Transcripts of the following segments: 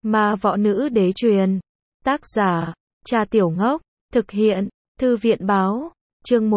Ma võ nữ đế truyền. Tác giả, Trà Tiểu Ngốc. Thực hiện, Thư viện báo. Chương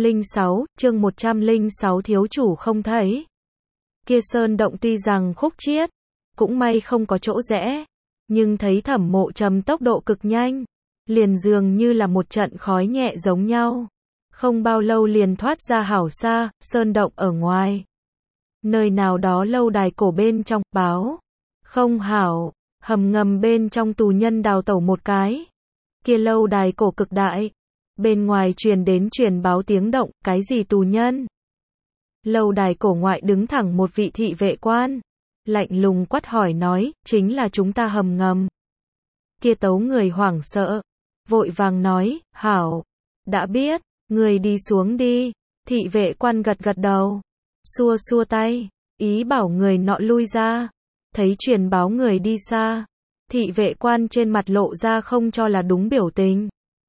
106 thiếu chủ không thấy. Kia sơn động tuy rằng khúc chiết, cũng may không có chỗ rẽ, nhưng thấy Thẩm Mộ Trầm tốc độ cực nhanh, liền dường như là một trận khói nhẹ giống nhau. Không bao lâu liền thoát ra hảo xa, sơn động ở ngoài. Nơi nào đó lâu đài cổ bên trong, báo. Không hảo, hầm ngầm bên trong tù nhân đào tẩu một cái. Kia lâu đài cổ cực đại. Bên ngoài truyền đến truyền báo tiếng động, cái gì tù nhân? Lâu đài cổ ngoại đứng thẳng một vị thị vệ quan. Lạnh lùng quát hỏi nói, chính là chúng ta hầm ngầm. Kia tấu người hoảng sợ. Vội vàng nói, hảo. Đã biết, người đi xuống đi. Thị vệ quan gật gật đầu. Xua xua tay, ý bảo người nọ lui ra. Thấy truyền báo người đi xa. Thị vệ quan trên mặt lộ ra không cho là đúng biểu tình.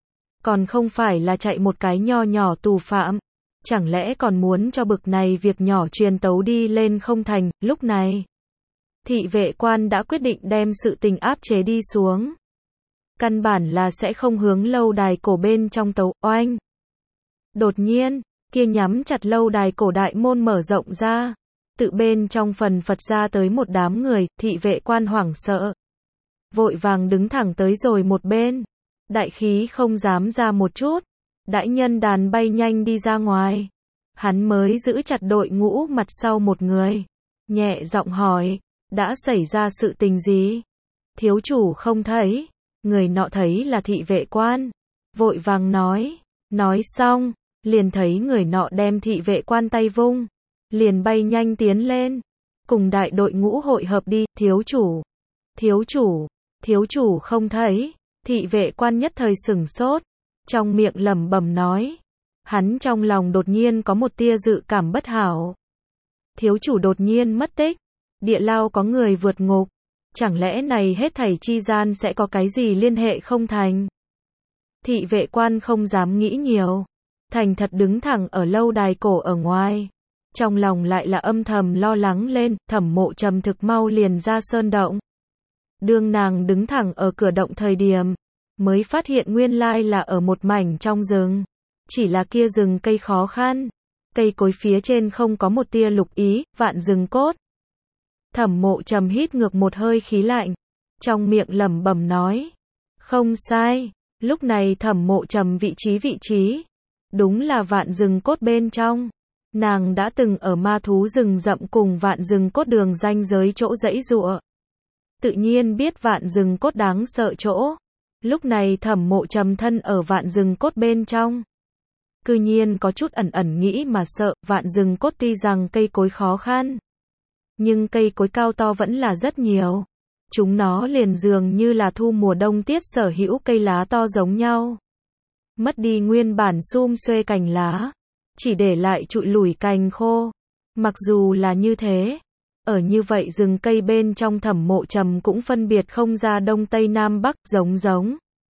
Còn không phải là chạy một cái nho nhỏ tù phạm. Chẳng lẽ còn muốn cho bực này việc nhỏ truyền tấu đi lên không thành, lúc này. Thị vệ quan đã quyết định đem sự tình áp chế đi xuống. Căn bản là sẽ không hướng lâu đài cổ bên trong tấu, oanh. Đột nhiên, kia nhắm chặt lâu đài cổ đại môn mở rộng ra. Tự bên trong phần phật ra tới một đám người, thị vệ quan hoảng sợ. Vội vàng đứng thẳng tới rồi một bên. Đại khí không dám ra một chút. Đại nhân đàn bay nhanh đi ra ngoài. Hắn mới giữ chặt đội ngũ mặt sau một người. Nhẹ giọng hỏi, đã xảy ra sự tình gì? Thiếu chủ không thấy. Người nọ thấy là thị vệ quan. Vội vàng nói. Nói xong, liền thấy người nọ đem thị vệ quan tay vung. Liền bay nhanh tiến lên. Cùng đại đội ngũ hội hợp đi, thiếu chủ. Thiếu chủ. Thiếu chủ không thấy. Thị vệ quan nhất thời sửng sốt. Trong miệng lẩm bẩm nói. Hắn trong lòng đột nhiên có một tia dự cảm bất hảo. Thiếu chủ đột nhiên mất tích. Địa lao có người vượt ngục. Chẳng lẽ này hết thảy chi gian sẽ có cái gì liên hệ không thành? Thị vệ quan không dám nghĩ nhiều. Thành thật đứng thẳng ở lâu đài cổ ở ngoài. Trong lòng lại là âm thầm lo lắng lên, Thẩm Mộ Trầm thực mau liền ra sơn động. Đương nàng đứng thẳng ở cửa động thời điểm, mới phát hiện nguyên lai là ở một mảnh trong rừng. Chỉ là kia rừng cây khó khăn. Cây cối phía trên không có một tia lục ý, vạn rừng cốt. Thẩm Mộ Trầm hít ngược một hơi khí lạnh. Trong miệng lẩm bẩm nói. Không sai. Lúc này Thẩm Mộ Trầm vị trí. Đúng là vạn rừng cốt bên trong. Nàng đã từng ở ma thú rừng rậm cùng vạn rừng cốt đường ranh giới chỗ dãy giụa. Tự nhiên biết vạn rừng cốt đáng sợ chỗ. Lúc này Thẩm Mộ Trầm thân ở vạn rừng cốt bên trong. Cư nhiên có chút ẩn nghĩ mà sợ, vạn rừng cốt tuy rằng cây cối khó khăn. Nhưng cây cối cao to vẫn là rất nhiều. Chúng nó liền dường như là thu mùa đông tiết sở hữu cây lá to giống nhau. Mất đi nguyên bản sum xuê cành lá. Chỉ để lại trụi lủi cành khô. Mặc dù là như thế. Ở như vậy rừng cây bên trong Thẩm Mộ Trầm cũng phân biệt không ra đông tây nam bắc giống.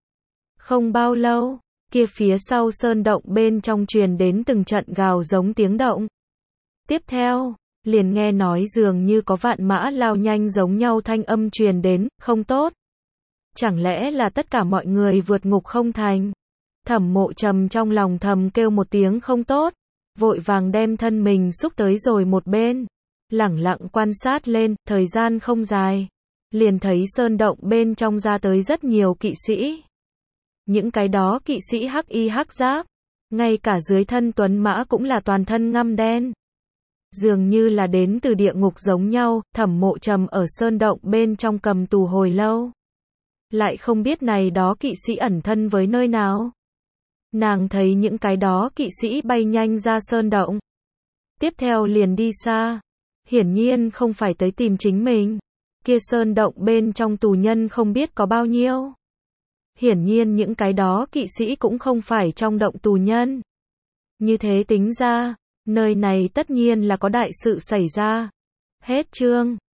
Không bao lâu, kia phía sau sơn động bên trong truyền đến từng trận gào giống tiếng động. Tiếp theo, liền nghe nói dường như có vạn mã lao nhanh giống nhau thanh âm truyền đến, không tốt. Chẳng lẽ là tất cả mọi người vượt ngục không thành? Thẩm Mộ Trầm trong lòng thầm kêu một tiếng không tốt, vội vàng đem thân mình xúc tới rồi một bên. Lẳng lặng quan sát lên, thời gian không dài. Liền thấy sơn động bên trong ra tới rất nhiều kỵ sĩ. Những cái đó kỵ sĩ hắc y hắc giáp. Ngay cả dưới thân tuấn mã cũng là toàn thân ngăm đen. Dường như là đến từ địa ngục giống nhau, Thẩm Mộ Trầm ở sơn động bên trong cầm tù hồi lâu. Lại không biết này đó kỵ sĩ ẩn thân với nơi nào. Nàng thấy những cái đó kỵ sĩ bay nhanh ra sơn động. Tiếp theo liền đi xa. Hiển nhiên không phải tới tìm chính mình. Kia sơn động bên trong tù nhân không biết có bao nhiêu. Hiển nhiên những cái đó kỵ sĩ cũng không phải trong động tù nhân. Như thế tính ra, nơi này tất nhiên là có đại sự xảy ra. Hết chương.